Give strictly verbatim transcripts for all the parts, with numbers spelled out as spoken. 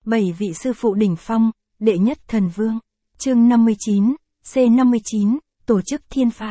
bảy vị sư phụ đỉnh phong, đệ nhất thần vương. Chương năm mươi chín, C năm mươi chín, tổ chức thiên phạt.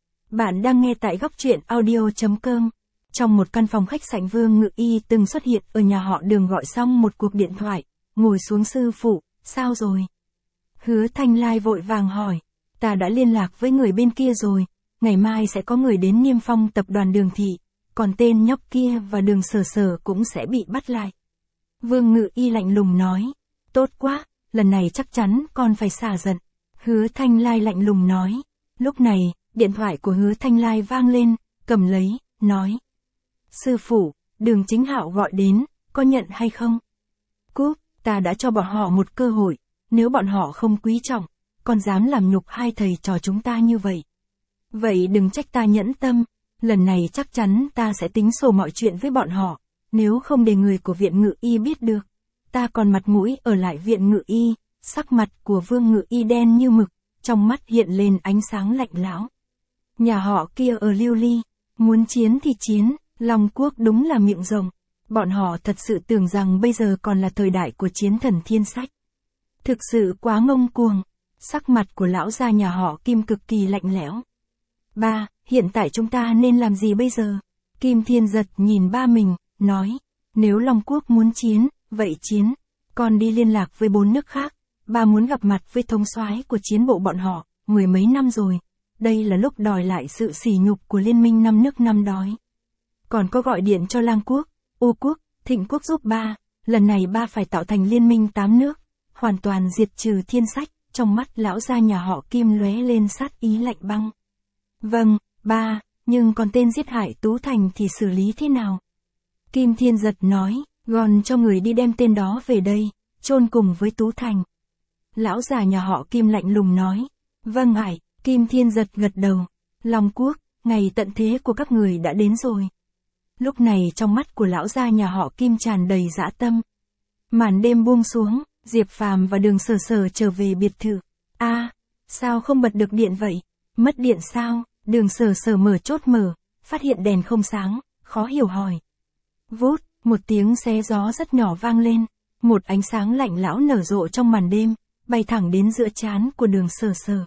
Bạn đang nghe tại góc truyện audio.com. Trong một căn phòng khách sạn, Vương Ngự Y từng xuất hiện ở nhà họ Đường, gọi xong một cuộc điện thoại, ngồi xuống. Sư phụ, sao rồi? Hứa Thanh Lai vội vàng hỏi. Ta đã liên lạc với người bên kia rồi, ngày mai sẽ có người đến niêm phong tập đoàn Đường thị, còn tên nhóc kia và Đường Sở Sở cũng sẽ bị bắt lại. Vương Ngự Y lạnh lùng nói. Tốt quá, lần này chắc chắn con phải xả giận. Hứa Thanh Lai lạnh lùng nói. Lúc này, điện thoại của Hứa Thanh Lai vang lên, cầm lấy, nói. Sư phụ, Đường Chính Hạo gọi đến, có nhận hay không? Cúp, ta đã cho bọn họ một cơ hội, nếu bọn họ không quý trọng, còn dám làm nhục hai thầy trò chúng ta như vậy. Vậy đừng trách ta nhẫn tâm, lần này chắc chắn ta sẽ tính sổ mọi chuyện với bọn họ, nếu không để người của viện Ngự Y biết được, ta còn mặt mũi ở lại viện Ngự Y. Sắc mặt của Vương Ngự Y đen như mực, trong mắt hiện lên ánh sáng lạnh lẽo. Nhà họ kia ở Lưu Ly, muốn chiến thì chiến, Long Quốc đúng là miệng rộng, bọn họ thật sự tưởng rằng bây giờ còn là thời đại của chiến thần thiên sách. Thực sự quá ngông cuồng. Sắc mặt của lão gia nhà họ Kim cực kỳ lạnh lẽo. Ba, hiện tại chúng ta nên làm gì bây giờ? Kim Thiên Giật nhìn ba mình, nói, nếu Long Quốc muốn chiến, vậy chiến, con đi liên lạc với bốn nước khác, ba muốn gặp mặt với thống soái của chiến bộ bọn họ, mười mấy năm rồi, đây là lúc đòi lại sự sỉ nhục của liên minh năm nước năm đói. Còn có gọi điện cho Lang Quốc, U Quốc, Thịnh Quốc giúp ba, lần này ba phải tạo thành liên minh tám nước, hoàn toàn diệt trừ thiên sách. Trong mắt lão gia nhà họ Kim lóe lên sát ý lạnh băng. Vâng, ba, nhưng còn tên giết hại Tú Thành thì xử lý thế nào? Kim Thiên Giật nói, gòn cho người đi đem tên đó về đây, chôn cùng với Tú Thành. Lão già nhà họ Kim lạnh lùng nói, vâng ải. Kim Thiên Giật gật đầu. Long Quốc, ngày tận thế của các người đã đến rồi. Lúc này trong mắt của lão gia nhà họ Kim tràn đầy dã tâm. Màn đêm buông xuống, Diệp Phàm và Đường Sở Sở trở về biệt thự. A, à, sao không bật được điện vậy? Mất điện sao? Đường Sở Sở mở chốt mở, phát hiện đèn không sáng, khó hiểu hỏi. Vút, một tiếng xé gió rất nhỏ vang lên, một ánh sáng lạnh lẽo nở rộ trong màn đêm, bay thẳng đến giữa trán của Đường Sở Sở.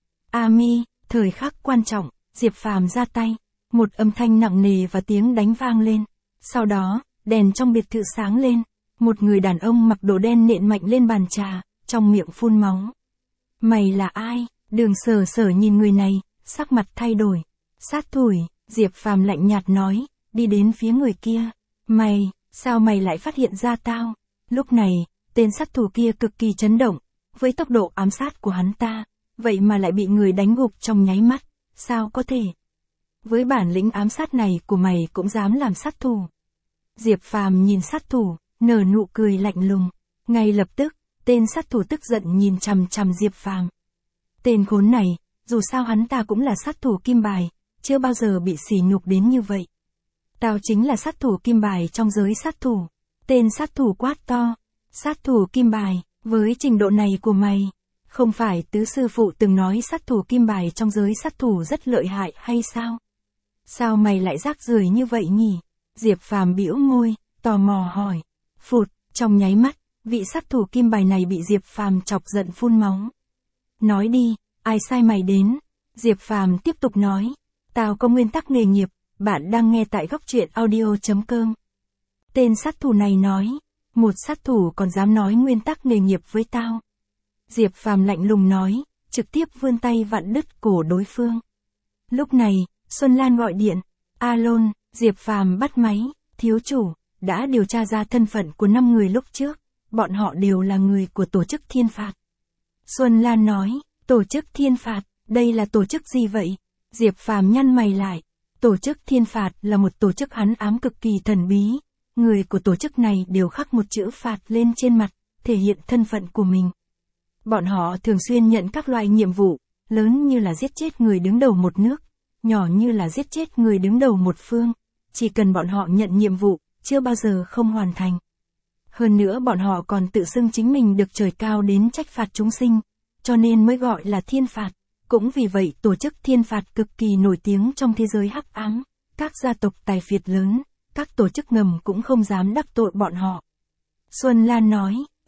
A Mi, thời khắc quan trọng, Diệp Phàm ra tay, một âm thanh nặng nề và tiếng đánh vang lên. Sau đó, đèn trong biệt thự sáng lên. Một người đàn ông mặc đồ đen nện mạnh lên bàn trà, trong miệng phun máu. Mày là ai? Đường Sở Sở nhìn người này, sắc mặt thay đổi. Sát thủ, Diệp Phàm lạnh nhạt nói, đi đến phía người kia. Mày, sao mày lại phát hiện ra tao? Lúc này, tên sát thủ kia cực kỳ chấn động, với tốc độ ám sát của hắn ta, vậy mà lại bị người đánh gục trong nháy mắt, sao có thể? Với bản lĩnh ám sát này của mày cũng dám làm sát thủ. Diệp Phàm nhìn sát thủ, nở nụ cười lạnh lùng. Ngay lập tức, tên sát thủ tức giận nhìn chằm chằm Diệp Phàm. Tên khốn này, dù sao hắn ta cũng là sát thủ kim bài, chưa bao giờ bị sỉ nhục đến như vậy. Tao chính là sát thủ kim bài trong giới sát thủ. Tên sát thủ quát to. Sát thủ kim bài, với trình độ này của mày, không phải tứ sư phụ từng nói sát thủ kim bài trong giới sát thủ rất lợi hại hay sao? Sao mày lại rác rưởi như vậy nhỉ? Diệp Phàm bĩu môi, tò mò hỏi. Phụt, trong nháy mắt, vị sát thủ kim bài này bị Diệp Phàm chọc giận phun máu. Nói đi, ai sai mày đến? Diệp Phàm tiếp tục nói, tao có nguyên tắc nghề nghiệp, bạn đang nghe tại góc truyện audio.com. Tên sát thủ này nói, một sát thủ còn dám nói nguyên tắc nghề nghiệp với tao. Diệp Phàm lạnh lùng nói, trực tiếp vươn tay vặn đứt cổ đối phương. Lúc này, Xuân Lan gọi điện, Alon, Diệp Phàm bắt máy, thiếu chủ. Đã điều tra ra thân phận của năm người lúc trước, bọn họ đều là người của tổ chức thiên phạt. Xuân Lan nói, tổ chức thiên phạt, đây là tổ chức gì vậy? Diệp Phàm nhăn mày lại, tổ chức thiên phạt là một tổ chức hắc ám cực kỳ thần bí, người của tổ chức này đều khắc một chữ phạt lên trên mặt, thể hiện thân phận của mình. Bọn họ thường xuyên nhận các loại nhiệm vụ, lớn như là giết chết người đứng đầu một nước, nhỏ như là giết chết người đứng đầu một phương, chỉ cần bọn họ nhận nhiệm vụ, chưa bao giờ không hoàn thành. Hơn nữa bọn họ còn tự xưng chính mình được trời cao đến trách phạt chúng sinh, cho nên mới gọi là thiên phạt. Cũng vì vậy tổ chức thiên phạt cực kỳ nổi tiếng trong thế giới hắc ám, các gia tộc tài phiệt lớn, các tổ chức ngầm cũng không dám đắc tội bọn họ. Xuân Lan nói,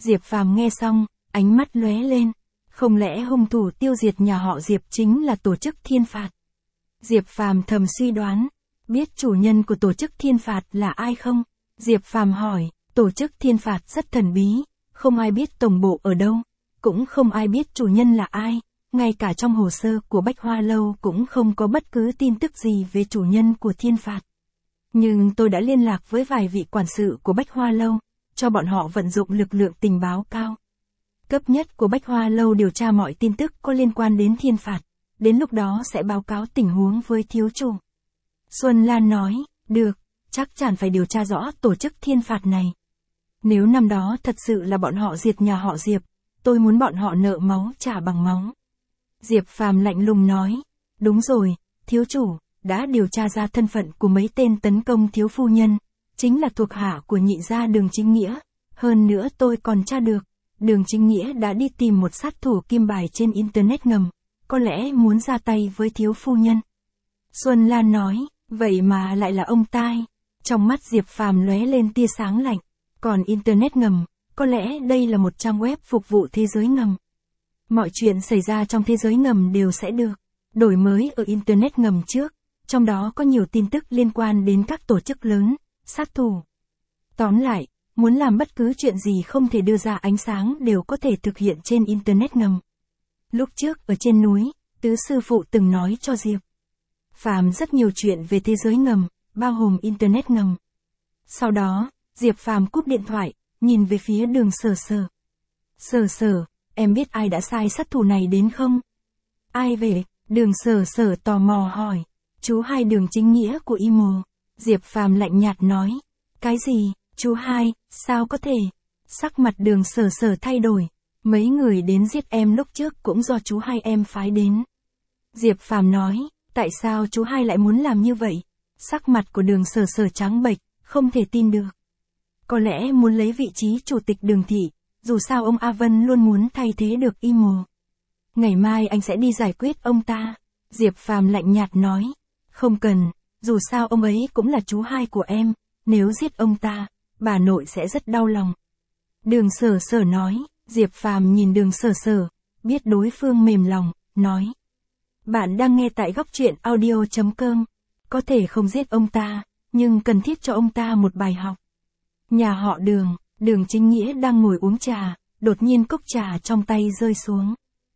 Diệp Phàm nghe xong, ánh mắt lóe lên. Không lẽ hung thủ tiêu diệt nhà họ Diệp chính là tổ chức thiên phạt? Diệp Phàm thầm suy đoán. Biết chủ nhân của tổ chức thiên phạt là ai không? Diệp Phàm hỏi. Tổ chức thiên phạt rất thần bí, không ai biết tổng bộ ở đâu, cũng không ai biết chủ nhân là ai, ngay cả trong hồ sơ của Bách Hoa Lâu cũng không có bất cứ tin tức gì về chủ nhân của thiên phạt. Nhưng tôi đã liên lạc với vài vị quản sự của Bách Hoa Lâu, cho bọn họ vận dụng lực lượng tình báo cao cấp nhất của Bách Hoa Lâu điều tra mọi tin tức có liên quan đến thiên phạt, đến lúc đó sẽ báo cáo tình huống với thiếu chủ. Xuân Lan nói, được, chắc chắn phải điều tra rõ tổ chức thiên phạt này. Nếu năm đó thật sự là bọn họ diệt nhà họ Diệp, tôi muốn bọn họ nợ máu trả bằng máu. Diệp Phàm lạnh lùng nói, đúng rồi, thiếu chủ, đã điều tra ra thân phận của mấy tên tấn công thiếu phu nhân, chính là thuộc hạ của nhị gia Đường Chính Nghĩa, hơn nữa tôi còn tra được, Đường Chính Nghĩa đã đi tìm một sát thủ kim bài trên Internet ngầm, có lẽ muốn ra tay với thiếu phu nhân. Xuân Lan nói, vậy mà lại là ông tai. Trong mắt Diệp Phàm lóe lên tia sáng lạnh. Còn Internet ngầm, có lẽ đây là một trang web phục vụ thế giới ngầm. Mọi chuyện xảy ra trong thế giới ngầm đều sẽ được đổi mới ở Internet ngầm trước, trong đó có nhiều tin tức liên quan đến các tổ chức lớn, sát thủ. Tóm lại, muốn làm bất cứ chuyện gì không thể đưa ra ánh sáng đều có thể thực hiện trên Internet ngầm. Lúc trước ở trên núi, Tứ sư phụ từng nói cho Diệp Phàm rất nhiều chuyện về thế giới ngầm, bao gồm Internet ngầm. Sau đó, Diệp Phàm cúp điện thoại, nhìn về phía Đường Sở Sở. Sở Sở, em biết ai đã sai sát thủ này đến không? Ai về? Đường Sở Sở tò mò hỏi. Chú hai Đường Chính Nghĩa của i em o. Diệp Phàm lạnh nhạt nói. Cái gì? Chú hai, sao có thể? Sắc mặt Đường Sở Sở thay đổi. Mấy người đến giết em lúc trước cũng do chú hai em phái đến. Diệp Phàm nói, tại sao chú hai lại muốn làm như vậy? Sắc mặt của Đường Sở Sở trắng bệch, không thể tin được. Có lẽ muốn lấy vị trí chủ tịch Đường thị, dù sao ông A Vân luôn muốn thay thế được i em o. Ngày mai anh sẽ đi giải quyết ông ta. Diệp Phàm lạnh nhạt nói, không cần, dù sao ông ấy cũng là chú hai của em, nếu giết ông ta, bà nội sẽ rất đau lòng. Đường Sở Sở nói, Diệp Phàm nhìn Đường Sở Sở, biết đối phương mềm lòng, nói. Bạn đang nghe tại góc truyện audio chấm com, có thể không giết ông ta, nhưng cần thiết cho ông ta một bài học. Nhà họ Đường, Đường Chính Nghĩa đang ngồi uống trà, đột nhiên cốc trà trong tay rơi xuống.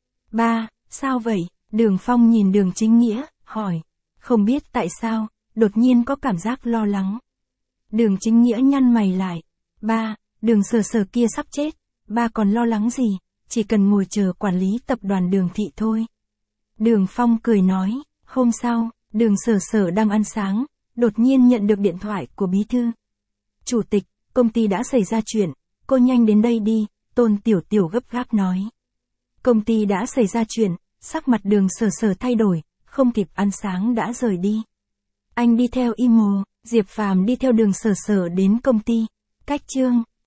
Ba, sao vậy? Đường Phong nhìn Đường Chính Nghĩa, hỏi. Không biết tại sao, đột nhiên có cảm giác lo lắng. Đường Chính Nghĩa nhăn mày lại. Ba, Đường Sở Sở kia sắp chết, ba còn lo lắng gì, chỉ cần ngồi chờ quản lý tập đoàn Đường thị thôi. Đường Phong cười nói, hôm sau, Đường Sở Sở đang ăn sáng, đột nhiên nhận được điện thoại của bí thư. Chủ tịch, công ty đã xảy ra chuyện, cô nhanh đến đây đi, Tôn Tiểu Tiểu gấp gáp nói. Công ty đã xảy ra chuyện, sắc mặt Đường Sở Sở thay đổi, không kịp ăn sáng đã rời đi. Anh đi theo i em o, Diệp Phàm đi theo Đường Sở Sở đến công ty. Cách chương